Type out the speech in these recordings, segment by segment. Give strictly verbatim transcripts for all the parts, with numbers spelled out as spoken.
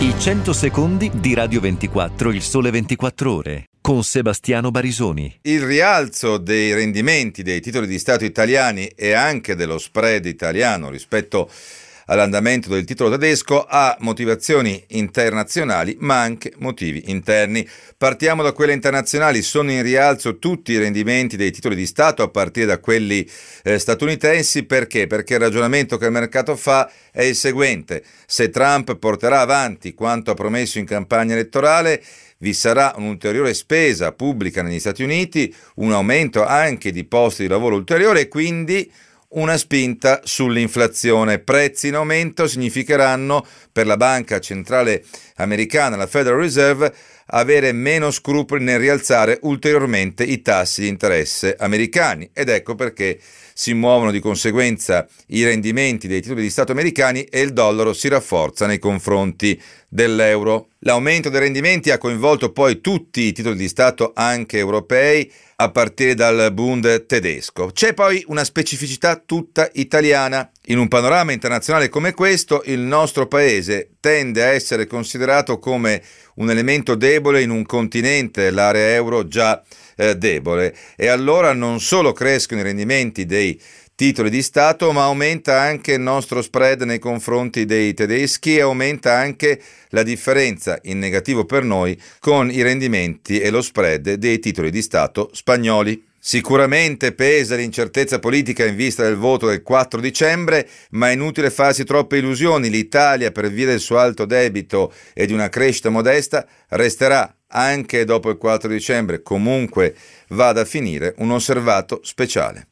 I cento secondi di Radio ventiquattro, il sole ventiquattro ore, con Sebastiano Barisoni. Il rialzo dei rendimenti dei titoli di Stato italiani e anche dello spread italiano rispetto all'andamento del titolo tedesco ha motivazioni internazionali ma anche motivi interni. Partiamo da quelle internazionali. Sono in rialzo tutti i rendimenti dei titoli di Stato a partire da quelli eh, statunitensi. Perché? Perché il ragionamento che il mercato fa è il seguente: se Trump porterà avanti quanto ha promesso in campagna elettorale, vi sarà un'ulteriore spesa pubblica negli Stati Uniti, un aumento anche di posti di lavoro ulteriore e quindi una spinta sull'inflazione. Prezzi in aumento significheranno per la banca centrale americana, la Federal Reserve, avere meno scrupoli nel rialzare ulteriormente i tassi di interesse americani, ed ecco perché si muovono di conseguenza i rendimenti dei titoli di Stato americani e il dollaro si rafforza nei confronti dell'euro. L'aumento dei rendimenti ha coinvolto poi tutti i titoli di Stato, anche europei, a partire dal Bund tedesco. C'è poi una specificità tutta italiana. In un panorama internazionale come questo, il nostro paese tende a essere considerato come un elemento debole in un continente, l'area euro, già eh, debole. E allora non solo crescono i rendimenti dei titoli di Stato, ma aumenta anche il nostro spread nei confronti dei tedeschi e aumenta anche la differenza in negativo per noi con i rendimenti e lo spread dei titoli di Stato spagnoli. Sicuramente pesa l'incertezza politica in vista del voto del quattro dicembre, ma è inutile farsi troppe illusioni. L'Italia, per via del suo alto debito e di una crescita modesta, resterà anche dopo il quattro dicembre, comunque vada a finire, un osservato speciale.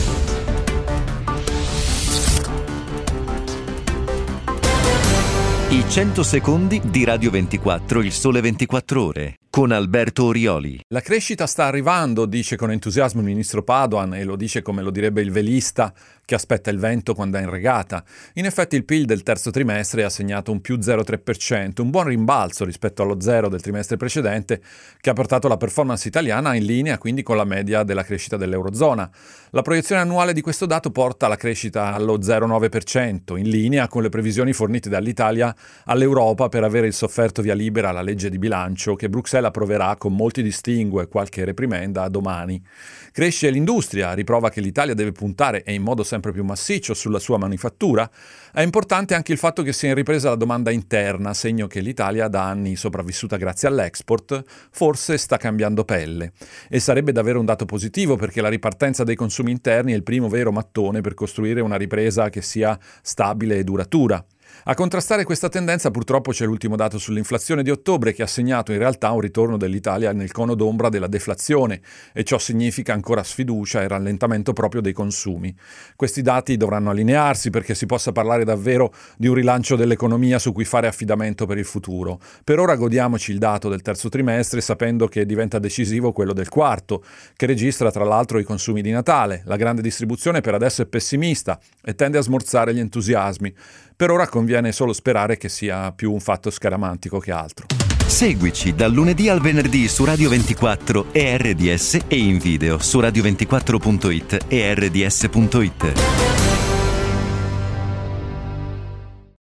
I cento secondi di Radio ventiquattro, il sole ventiquattro ore, con Alberto Orioli. La crescita sta arrivando, dice con entusiasmo il ministro Padoan, e lo dice come lo direbbe il velista che aspetta il vento quando è in regata. In effetti il P I L del terzo trimestre ha segnato un più zero virgola tre per cento, un buon rimbalzo rispetto allo zero del trimestre precedente, che ha portato la performance italiana in linea quindi con la media della crescita dell'Eurozona. La proiezione annuale di questo dato porta la crescita allo zero virgola nove per cento, in linea con le previsioni fornite dall'Italia all'Europa per avere il sofferto via libera alla legge di bilancio che Bruxelles approverà con molti distinguo e qualche reprimenda domani. Cresce l'industria, riprova che l'Italia deve puntare e in modo sempre più massiccio sulla sua manifattura. È importante anche il fatto che sia in ripresa la domanda interna, segno che l'Italia, da anni sopravvissuta grazie all'export, forse sta cambiando pelle. E sarebbe davvero un dato positivo perché la ripartenza dei consumi interni è il primo vero mattone per costruire una ripresa che sia stabile e duratura. A contrastare questa tendenza purtroppo c'è l'ultimo dato sull'inflazione di ottobre che ha segnato in realtà un ritorno dell'Italia nel cono d'ombra della deflazione e ciò significa ancora sfiducia e rallentamento proprio dei consumi. Questi dati dovranno allinearsi perché si possa parlare davvero di un rilancio dell'economia su cui fare affidamento per il futuro. Per ora godiamoci il dato del terzo trimestre sapendo che diventa decisivo quello del quarto, che registra tra l'altro i consumi di Natale. La grande distribuzione per adesso è pessimista e tende a smorzare gli entusiasmi. Per ora conviene solo sperare che sia più un fatto scaramantico che altro. Seguici dal lunedì al venerdì su Radio ventiquattro e R D S e in video su radio ventiquattro punto it e R D S punto it.